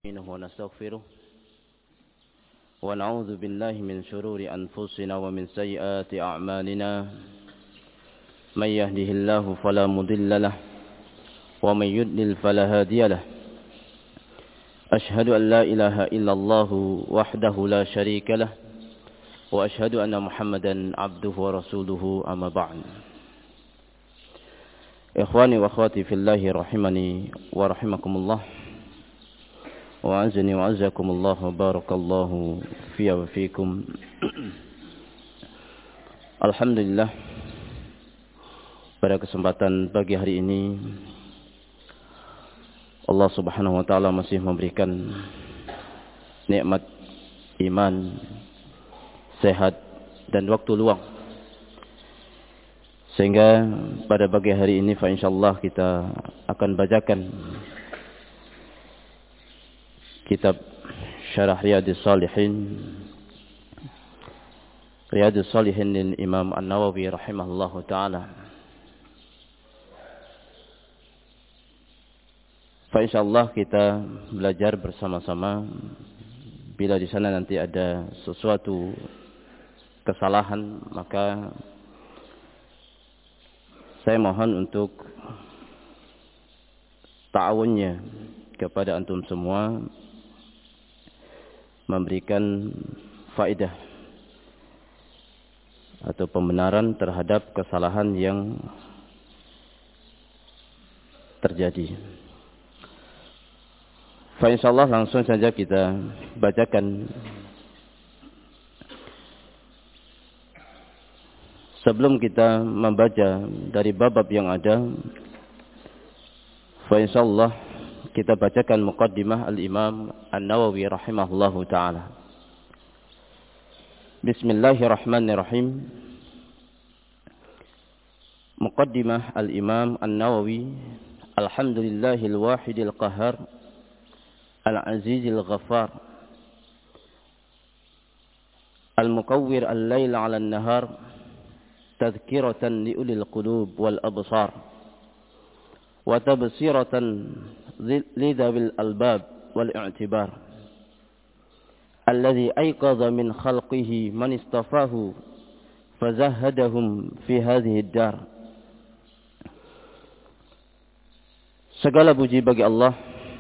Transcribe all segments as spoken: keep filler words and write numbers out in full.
ونستغفره ونعوذ بالله من شرور أنفسنا ومن سيئات أعمالنا من يهده الله فلا مضل له ومن يضلل فلا هادي له أشهد أن لا إله إلا الله وحده لا شريك له وأشهد أن محمدا عبده ورسوله أما بعد إخواني وأخواتي في الله رحمني ورحمكم الله وأعزني وأعزكم الله وبارك الله في وفيكم. Alhamdulillah, pada kesempatan pagi hari ini Allah Subhanahu wa taala masih memberikan nikmat iman, sehat dan waktu luang. Sehingga pada pagi hari ini fa insyaallah kita akan bacakan kitab Syarah Riyadhus Shalihin Riyadhus Shalihin lil Imam An-Nawawi rahimahullahu taala. Fa insyaallah kita belajar bersama-sama. Bila di sana nanti ada sesuatu kesalahan, maka saya mohon untuk ta'awunnya kepada antum semua, memberikan faedah atau pembenaran terhadap kesalahan yang terjadi. Fa insyaallah langsung saja kita bacakan. Sebelum kita membaca dari bab-bab yang ada, fa insyaallah kita bacakan muqaddimah al-Imam An-Nawawi rahimahullahu taala. Bismillahirrahmanirrahim. Muqaddimah al-Imam An-Nawawi. Alhamdulillahil wahidil qahhar al-azizil ghaffar al-muqawwir al-lail 'ala an-nahar tadhkiratan li ulil qulub wal absar wa tabsiratan lidawil albab wal i'tibar alladhi ayqadha min khalqihi man istafahu fazahhadahum fi hadhihi ad-dar. Segala puji bagi Allah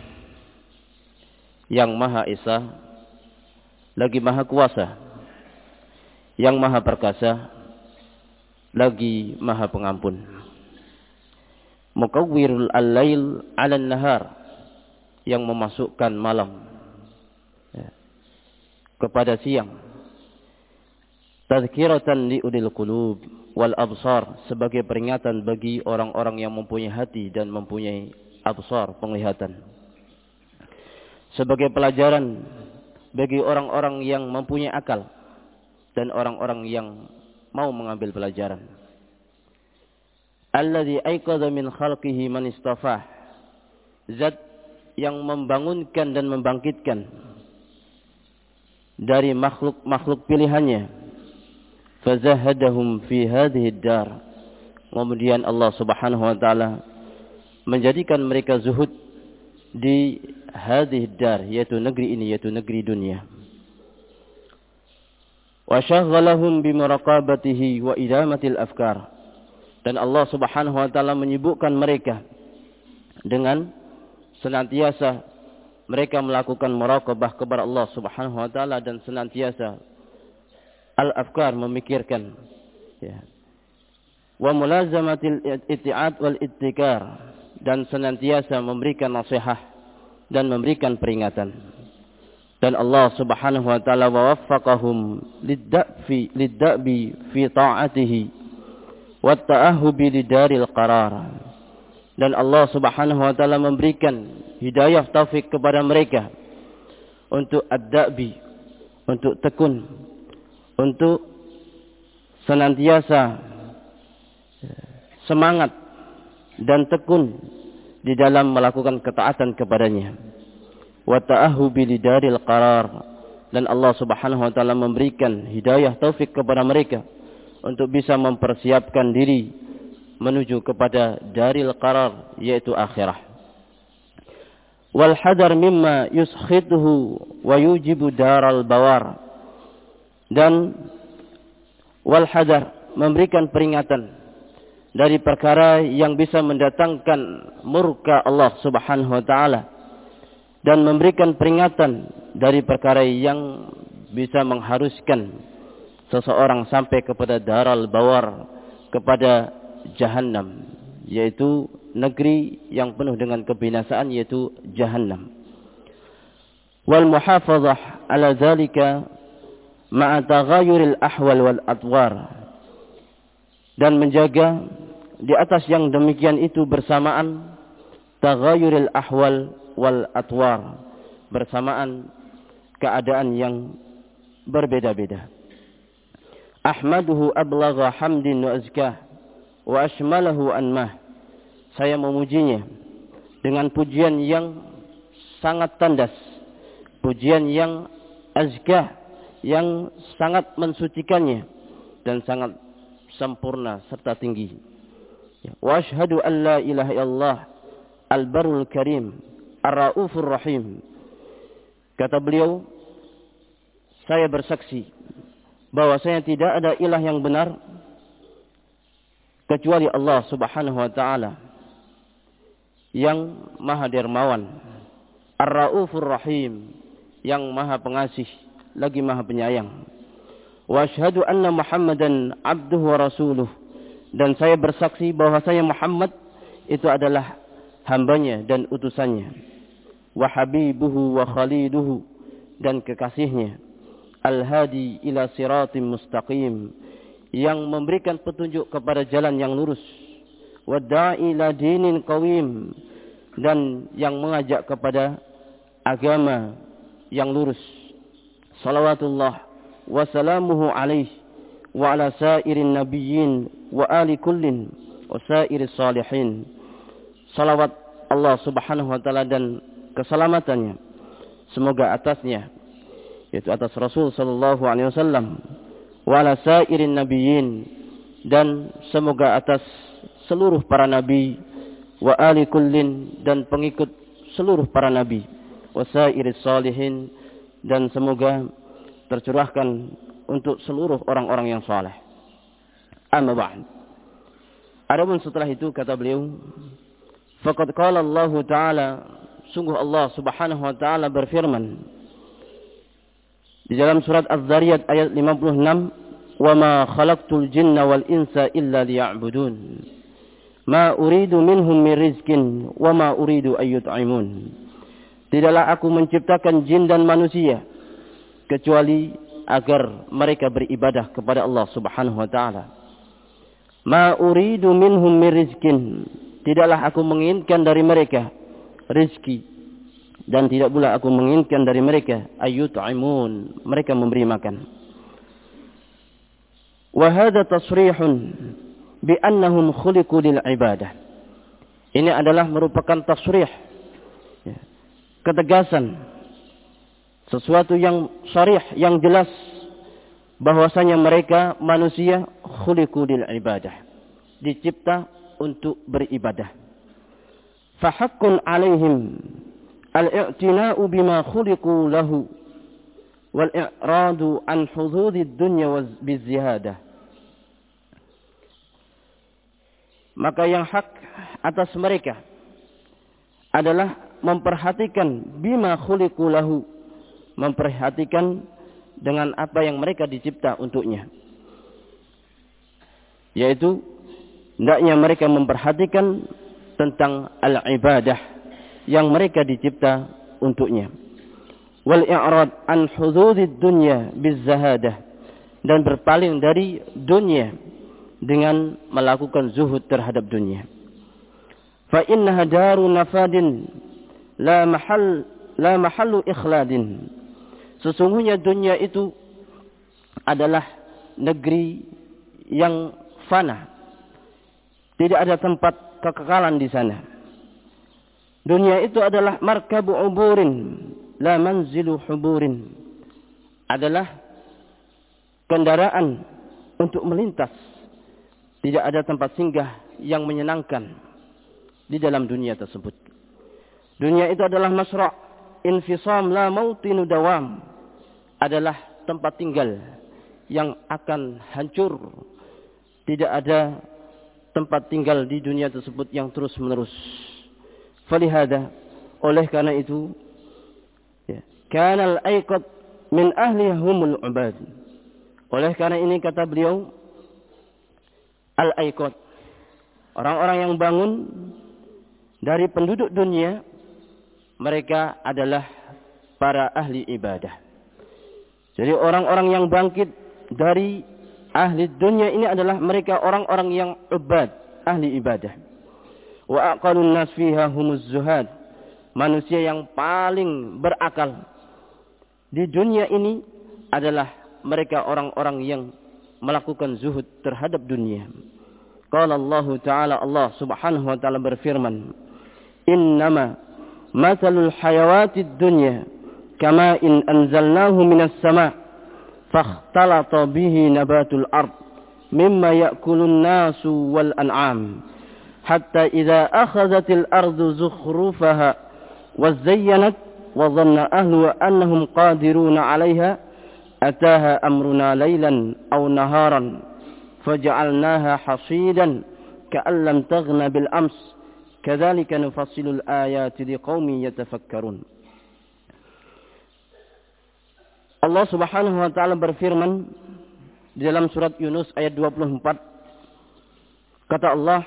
yang Maha Esa, lagi Maha Kuasa, yang Maha Perkasa, lagi Maha Pengampun. Muqawwirul al-lail 'alan nahar, yang memasukkan malam ya, kepada siang. Tadhkiratan li ulil qulub wal absar, sebagai peringatan bagi orang-orang yang mempunyai hati dan mempunyai absar, penglihatan. Sebagai pelajaran bagi orang-orang yang mempunyai akal dan orang-orang yang mau mengambil pelajaran. Alladzi ayqadha min khalqihi man istafah, zat yang membangunkan dan membangkitkan dari makhluk-makhluk pilihannya. Fazahadahum fi hadhihi ad-dar, kemudian Allah Subhanahu wa taala menjadikan mereka zuhud di hadhihi ad-dar, yaitu negeri ini, yaitu negeri dunia. Wa syaghalahum bi muraqabatihi wa idamatil afkar, dan Allah Subhanahu wa taala menyibukkan mereka dengan senantiasa mereka melakukan muraqabah kepada Allah Subhanahu wa taala dan senantiasa al-afkar, memikirkan ya. Wa mulazamatil itti'ad wal ittikar, dan senantiasa memberikan nasihat dan memberikan peringatan. Dan Allah Subhanahu wa taala waffaqahum lid-da'fi lid-da'bi fi ta'atihi wa ta'ahhubi lidaril qarar. Dan Allah Subhanahu wa taala memberikan hidayah taufik kepada mereka untuk ad-da'bi, untuk tekun, untuk senantiasa semangat dan tekun di dalam melakukan ketaatan kepadanya. Wa ta'ahhubi lidaril qarar, dan Allah Subhanahu wa taala memberikan hidayah taufik kepada mereka untuk bisa mempersiapkan diri menuju kepada daril qarar, yaitu akhirah. wal hadar mimma yuskhituhu wa yujibu daral bawar. Dan wal hadar, memberikan peringatan dari perkara yang bisa mendatangkan murka Allah Subhanahu wa taala, dan memberikan peringatan dari perkara yang bisa mengharuskan seseorang sampai kepada daral bawar, kepada jahannam, yaitu negeri yang penuh dengan kebinasaan, yaitu jahannam. Wal muhafazah ala zalika ma'a taghayuril ahwal wal adwar, dan menjaga di atas yang demikian itu bersamaan taghayuril ahwal wal atwar, bersamaan keadaan yang berbeda-beda. Ahmaduhu ablagha hamdin wa azkah wa ashmalahu anmah. Saya memujinya dengan pujian yang sangat tandas, pujian yang azkah, yang sangat mensucikannya dan sangat sempurna serta tinggi. Wa asyhadu an la ilaha illallah al-barrul karim ar-raufur rahim. Kata beliau, saya bersaksi bahwasanya tidak ada ilah yang benar kecuali Allah Subhanahu wa taala yang maha dermawan, ar-raufur rahim, yang maha pengasih lagi maha penyayang. Wa asyhadu anna Muhammadan abduhu wa rasuluh, dan saya bersaksi bahwasanya Muhammad itu adalah hambanya dan utusannya. Wa habibuhu wa khaliluhu, dan kekasihnya. Al-hadi ila siratim mustaqim, yang memberikan petunjuk kepada jalan yang lurus. Wa da'i ila dinin qawim, dan yang mengajak kepada agama yang lurus. Salawatullah wa salamuhu alaihi wa ala sairin nabiyyin wa ali kullin wa sairis salihin. Salawat Allah Subhanahu wa taala dan keselamatannya semoga atasnya, yaitu atas Rasul sallallahu alaihi wasallam, wa ala sairin nabiyyin, dan semoga atas seluruh para nabi, wa ali kullin, dan pengikut seluruh para nabi, wa sairis salihin, dan semoga tercurahkan untuk seluruh orang-orang yang saleh. Amma ba'd. Adapun setelah itu kata beliau, faqad qala Allah Ta'ala, sungguh Allah Subhanahu wa taala berfirman di dalam surat Az-Zariyat ayat lima puluh enam, "Wa ma khalaqtul jinna wal insa illa liya'budun. Ma uridu minhum min rizqin wa ma uridu ay yut'imun." Tidaklah aku menciptakan jin dan manusia kecuali agar mereka beribadah kepada Allah Subhanahu wa taala. Ma uridu minhum min rizqin, tidaklah aku menginginkan dari mereka rezeki, dan tidak pula aku menginginkan dari mereka ayyut'imun, mereka memberi makan. Wa hadha tasrihun bi annahum khuliqu lil ibadah. Ini adalah merupakan tasrih, ketegasan, sesuatu yang sharih, yang jelas, bahwasanya mereka manusia khuliqu lil ibadah, dicipta untuk beribadah. Fa haqqun 'alaihim al-i'tina'u bima khuliqu lahu wal i'radu an hududid dunya wa biziyadah. Maka yang hak atas mereka adalah memperhatikan bima khuliqu lahu, memperhatikan dengan apa yang mereka dicipta untuknya, yaitu hendaknya mereka memperhatikan tentang al-ibadah yang mereka dicipta untuknya. Wal i'rad an hududid dunya bizahadah, dan berpaling dari dunia dengan melakukan zuhud terhadap dunia. Fa innaha daru nafadin la mahal la mahallu ikhladin. Sesungguhnya dunia itu adalah negeri yang fana. Tidak ada tempat kekekalan di sana. Dunia itu adalah markabu uburin, la manzilu huburin. Adalah kendaraan untuk melintas. Tidak ada tempat singgah yang menyenangkan di dalam dunia tersebut. Dunia itu adalah masra', infisam la mautinu dawam, adalah tempat tinggal yang akan hancur. Tidak ada tempat tinggal di dunia tersebut yang terus menerus. Falihada, oleh karena itu, ya, kanal aiqad min ahli humul ubad. Oleh karena ini kata beliau, al aiqad, orang-orang yang bangun dari penduduk dunia, mereka adalah para ahli ibadah. Jadi orang-orang yang bangkit dari ahli dunia ini adalah mereka orang-orang yang ubad, ahli ibadah. Wa aqalun nas fiha humuz zuhad. Manusia yang paling berakal di dunia ini adalah mereka orang-orang yang melakukan zuhud terhadap dunia. Qala Allah Ta'ala, Allah Subhanahu wa taala berfirman, "Innama mathalul hayawatid dunya kama in anzalnahu minas sama' fakhtalata bihi nabatul ard mimma ya'kulun nasu wal an'am hatta idza akhadhatil ardu zukhrufaha wa zayyanat wa dhanna ahluha annahum qadiruna 'alayha ataha amruna laylan aw naharan faj'alnaha hasidan ka'an lam taghna bil ams kadzalika nufassilul ayati liqaumin yatafakkarun." Allah Subhanahu wa taala berfirman di dalam surat Yunus ayat dua puluh empat. Kata Allah,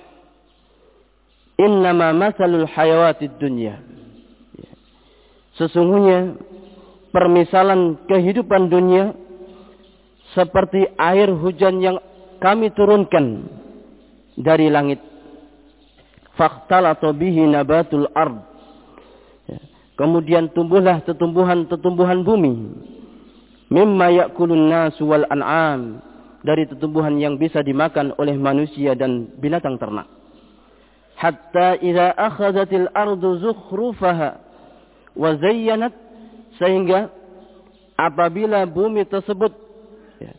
"Innama matsalul hayawatid dunya." Sesungguhnya permisalan kehidupan dunia seperti air hujan yang kami turunkan dari langit. Fakhtalata bihi nabatul ard. Kemudian tumbuhlah tumbuhan-tumbuhan bumi. Mimma ya'kulun nasu wal an'am, dari tumbuhan yang bisa dimakan oleh manusia dan binatang ternak. Hatta idza akhadhatil ardu zukhrufaha wa zayyanat, sehingga apabila bumi tersebut ya,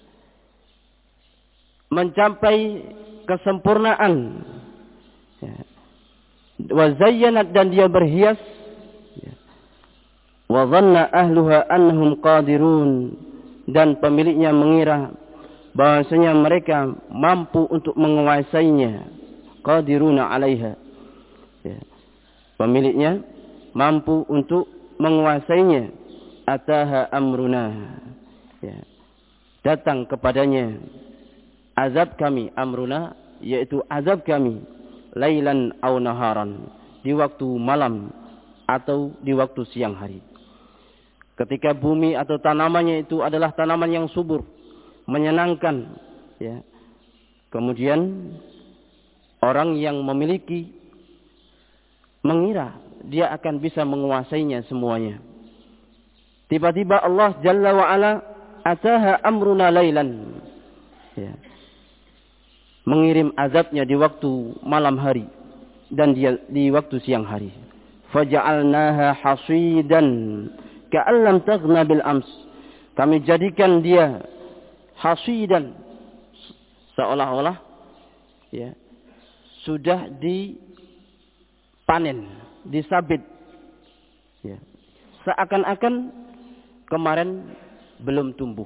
mencapai kesempurnaan, ya, wa zayyanat, dan dia berhias, ya, wa dhanna ahluha annahum qadirun, dan pemiliknya mengira bahwasanya mereka mampu untuk menguasainya, qadiruna 'alaiha, ya, pemiliknya mampu untuk menguasainya. Ataha amruna, ya, datang kepadanya azab kami, amruna yaitu azab kami, lailan aw naharan, di waktu malam atau di waktu siang hari. Ketika bumi atau tanamannya itu adalah tanaman yang subur, menyenangkan, ya, kemudian orang yang memiliki mengira dia akan bisa menguasainya semuanya. Tiba-tiba Allah Jalla wa'ala ataha amruna lailan, ya, mengirim azabnya di waktu malam hari dan dia di waktu siang hari. Faja'alnaha hasidan ka'an lam taghna bil ams, kami jadikan dia hasidan, seolah-olah, ya, sudah dipanen, disabit, ya, seakan-akan kemarin belum tumbuh.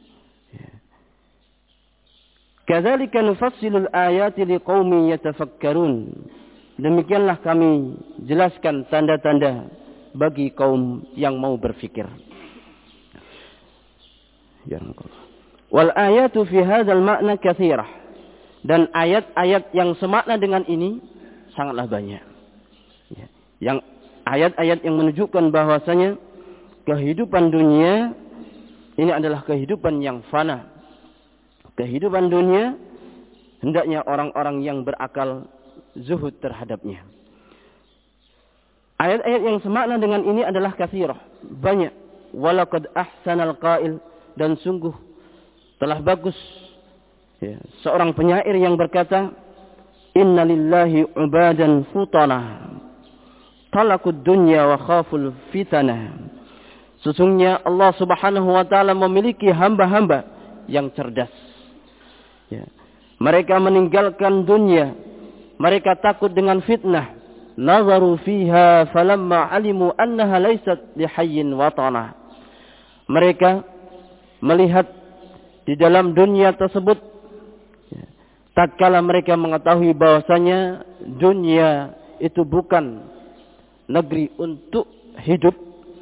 Kadzalika nufassilul ayati liqaumin yatafakkarun. Demikianlah kami jelaskan tanda-tanda bagi kaum yang mau berfikir. Wal ayatu fi hadzal ma'na katsirah. Dan ayat-ayat yang semakna dengan ini sangatlah banyak. Yang ayat-ayat yang menunjukkan bahwasanya kehidupan dunia ini adalah kehidupan yang fana. Kehidupan dunia hendaknya orang-orang yang berakal zuhud terhadapnya. Ayat-ayat yang semakna dengan ini adalah katsirah, banyak. Walaqad ahsanal qail, dan sungguh telah bagus, ya, seorang penyair yang berkata, "Inna lillahi ubadan futana, talakud dunya wa khaful fitana." Sesungguhnya Allah Subhanahu wa taala memiliki hamba-hamba yang cerdas. Ya. Mereka meninggalkan dunia, mereka takut dengan fitnah, nazaru fiha falamma alimu annaha laysat lihayyin watana. Mereka melihat di dalam dunia tersebut, tatkala mereka mengetahui bahwasanya dunia itu bukan negeri untuk hidup,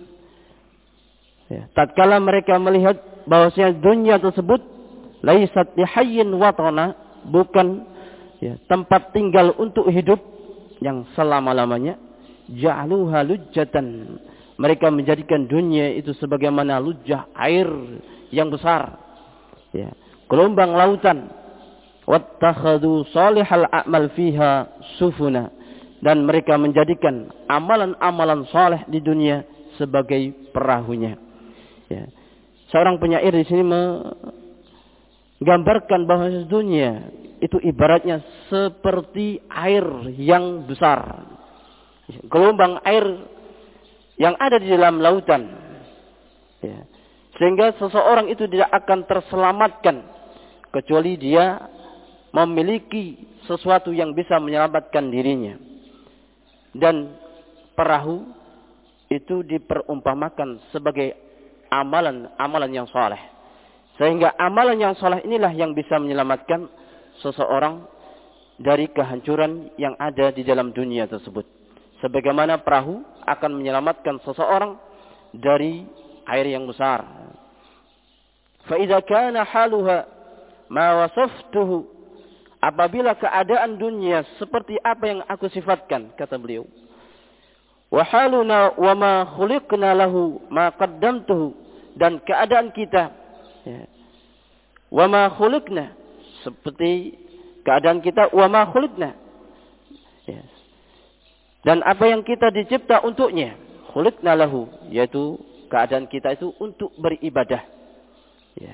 ya, tatkala mereka melihat bahwasanya dunia tersebut laisat lihayyin watana, bukan ya, tempat tinggal untuk hidup yang selama-lamanya, ja'aluha lujjatan, mereka menjadikan dunia itu sebagaimana lujjah, air yang besar, ya, gelombang lautan. Wattakhadhu salihal a'mal fiha sufuna, dan mereka menjadikan amalan-amalan saleh di dunia sebagai perahunya. Ya. Seorang penyair di sini menggambarkan bahwa dunia itu ibaratnya seperti air yang besar, gelombang air yang ada di dalam lautan, ya. Sehingga seseorang itu tidak akan terselamatkan kecuali dia memiliki sesuatu yang bisa menyelamatkan dirinya. Dan perahu itu diperumpamakan sebagai amalan-amalan yang saleh. Sehingga amalan yang saleh inilah yang bisa menyelamatkan seseorang dari kehancuran yang ada di dalam dunia tersebut. Sebagaimana perahu akan menyelamatkan seseorang dari air yang besar. Fa idza kana haluha ma wasaftuhu, apabila keadaan dunia seperti apa yang aku sifatkan, kata beliau, wa haluna wa ma khuliqna lahu ma qaddamtuhu, dan keadaan kita, ya, wa ma khuliqna, seperti keadaan kita, wa ma khuliqna, ya, dan apa yang kita dicipta untuknya, khuliqna lahu, yaitu keadaan kita itu untuk beribadah, ya.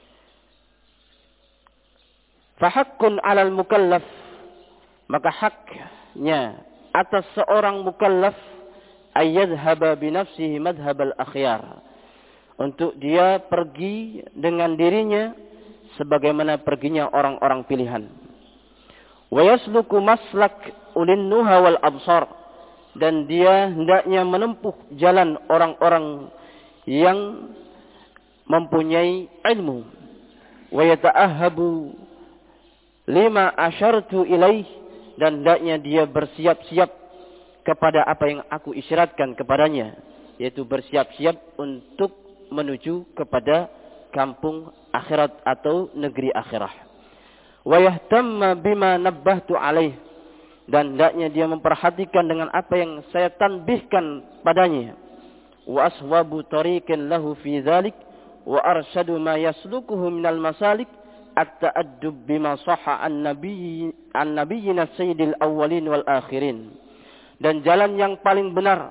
Fahakkun 'alal mukallaf, maka haknya atas seorang mukallaf ayyadhhaba binafsihi madhhabal akhyar, untuk dia pergi dengan dirinya sebagaimana perginya orang-orang pilihan. Wa yasluku maslak ulin nuha wal absar, dan dia hendaknya menempuh jalan orang-orang yang mempunyai ilmu. Wa yata'ahhabu lima asyartu ilaih, dan hendaknya dia bersiap-siap kepada apa yang aku isyaratkan kepadanya, yaitu bersiap-siap untuk menuju kepada kampung akhirat atau negeri akhirah. Wa yahtamma bima nabbahtu alaih, dan hendaknya dia memperhatikan dengan apa yang saya tanbihkan padanya. Wa aswabu tariqin lahu fi dzalik wa arsyadu ma yaslukuhu minal masalik at-ta'addub bima sahha an-nabiy an-nabiyina sayyidil awwalin wal akhirin. Dan jalan yang paling benar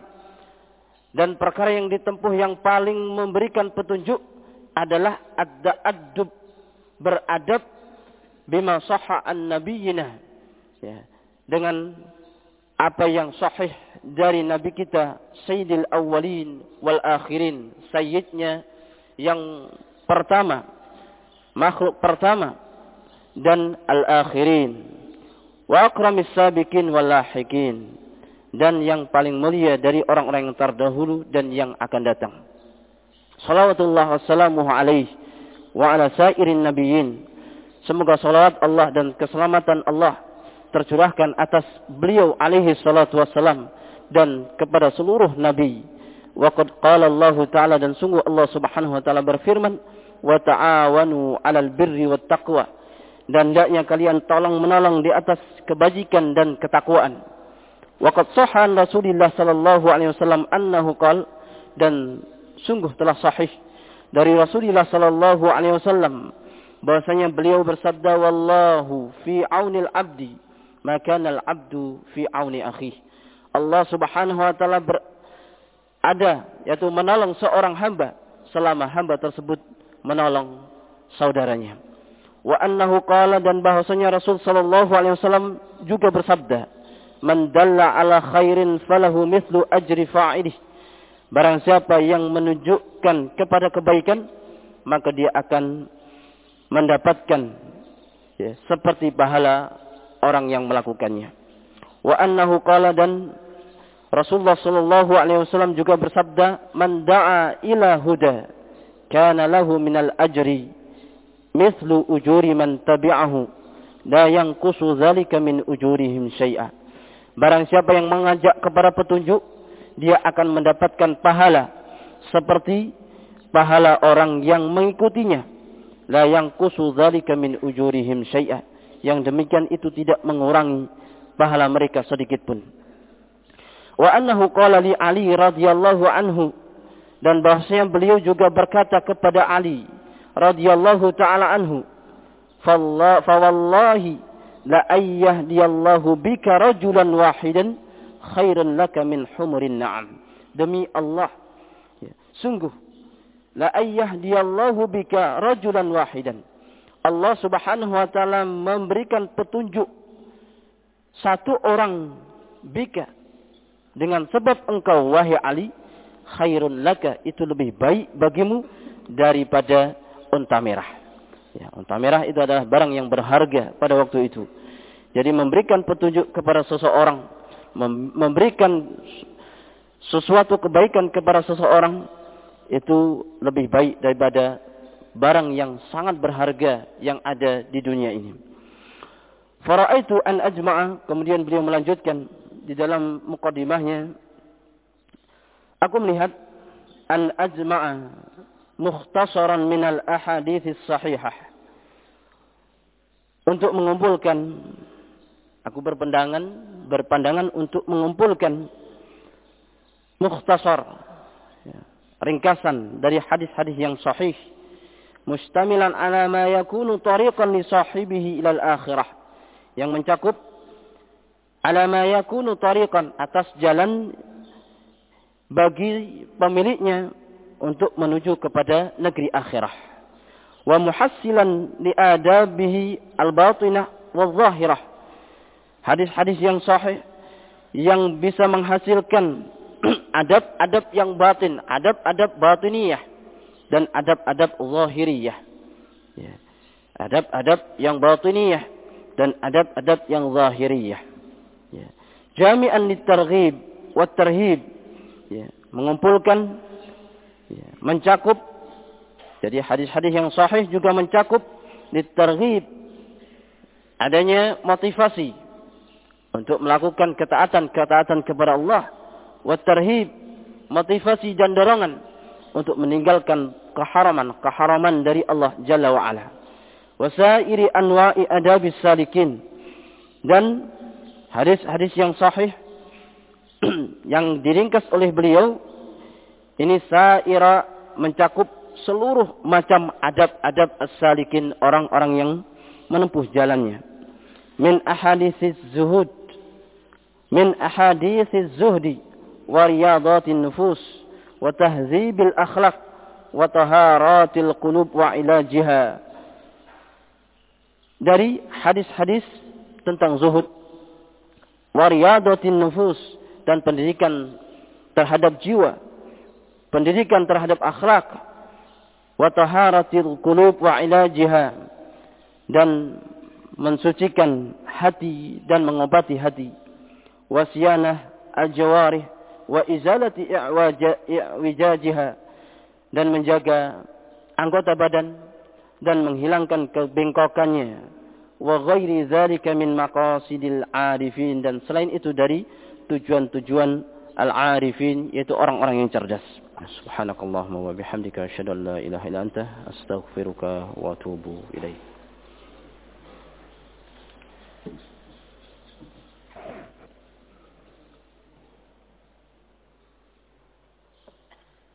dan perkara yang ditempuh yang paling memberikan petunjuk adalah at-ta'addub, beradab, bima sahha an-nabiyina, ya, dengan apa yang sahih dari nabi kita sayyidil awwalin wal akhirin, sayyidnya yang pertama, makhluk pertama, dan al-akhirin, wa akramis sabiqin wal lahiqin, dan yang paling mulia dari orang-orang yang terdahulu dan yang akan datang. Salawatullah wassalamuhu alaihi wa ala sairin nabiyyin. Semoga salawat Allah dan keselamatan Allah tercurahkan atas beliau alaihi salatu wassalam dan kepada seluruh nabi. Wa qad qala Allah Ta'ala, dan sungguh Allah Subhanahu wa taala berfirman, wa ta'awanu 'alal birri wat taqwa, dan hendaknya kalian tolong menolong di atas kebajikan dan ketakwaan. Wa qad sahha Rasulullah sallallahu alaihi wasallam annahu qala, dan sungguh telah sahih dari Rasulullah sallallahu alaihi wasallam bahwasanya beliau bersabda, wallahu fi aunil abdi ma kana al abdu fi auni akhihi. Allah Subhanahu wa taala ada, yaitu menolong seorang hamba selama hamba tersebut menolong saudaranya. Wa annahu qala, dan bahwasanya Rasul sallallahu alaihi wasallam juga bersabda, man dalla ala khairin falahu mithlu ajri fa'ilih. Barang siapa yang menunjukkan kepada kebaikan, maka dia akan mendapatkan, ya, seperti pahala orang yang melakukannya. Wa annahu qala, dan Rasulullah sallallahu alaihi wasallam juga bersabda, "Man da'a ila huda kana lahu minal ajri mithlu ujuri man tabi'ahu la yanqusu dzalika min ujurihim syai'a." Barang siapa yang mengajak kepada petunjuk, dia akan mendapatkan pahala seperti pahala orang yang mengikutinya. La yanqusu dzalika min ujurihim syai'a. Yang demikian itu tidak mengurangi pahala mereka sedikit pun. Wa annahu qala li Ali radhiyallahu anhu, dan bahwasanya beliau juga berkata kepada Ali radhiyallahu taala anhu, fa wallahi la ayyahdiyallahu bika rajulan wahidan khairan laka min humurin na'am. Demi Allah, ya, sungguh la ayyahdiyallahu bika rajulan wahidan, Allah Subhanahu wa taala memberikan petunjuk satu orang bika, dengan sebab engkau wahai Ali, khairun laka, itu lebih baik bagimu daripada unta merah. Ya, unta merah itu adalah barang yang berharga pada waktu itu. Jadi memberikan petunjuk kepada seseorang, memberikan sesuatu kebaikan kepada seseorang, itu lebih baik daripada barang yang sangat berharga yang ada di dunia ini. Fara'aitu an ajma'a, kemudian beliau melanjutkan di dalam muqaddimahnya, aku melihat an ajma'a mukhtasaran minal ahadits sahihah, untuk mengumpulkan, aku berpandangan berpandangan untuk mengumpulkan mukhtasar, ya, ringkasan dari hadis-hadis yang sahih, mustamilan ala ma yakunu tariqan li sahibihi ilal akhirah, yang mencakup ala ma yakunu tariqan, atas jalan bagi pemiliknya untuk menuju kepada negeri akhirah, wa muhassilan li adabihi al-batinah wal-zahirah, hadis-hadis yang sahih yang bisa menghasilkan adab-adab yang batin, adab-adab batiniyah dan adab-adab zahiriyah, ya, adab-adab yang batiniyah dan adab-adab yang zahiriyah, ya. Jami'an litarghib wa tarhib, ya, mengumpulkan, ya, mencakup. Jadi hadis-hadis yang sahih juga mencakup litarghib, adanya motivasi untuk melakukan ketaatan-ketaatan kepada Allah, wa tarhib, motivasi dan dorongan untuk meninggalkan keharaman-keharaman dari Allah Jalla wa Ala. Wasairi anwa'i adabis salikin, dan hadis-hadis yang sahih yang diringkas oleh beliau ini saira, mencakup seluruh macam adab-adab as-salikin, orang-orang yang menempuh jalannya. Min ahadithiz zuhud, min ahadithiz zuhdi wa riyadatin nufus wa tahzibil akhlaq wa taharatil qulub wa ilajiha. Dari hadis-hadis tentang zuhud, wariyadatin nufus, dan pendidikan terhadap jiwa, pendidikan terhadap akhlak, wa taharatil qulub wa ilajiha, dan mensucikan hati dan mengobati hati, wasyanah al-jawarih wa izalati i'wijajiha, dan menjaga anggota badan dan menghilangkan kebengkokannya, wa ghairi dzalika min maqasidil arifin, dan selain itu dari tujuan-tujuan al-arifin, yaitu orang-orang yang cerdas. Subhanakallahumma wa bihamdika asyhadu an la ilaha illa anta astaghfiruka wa atubu ilaik.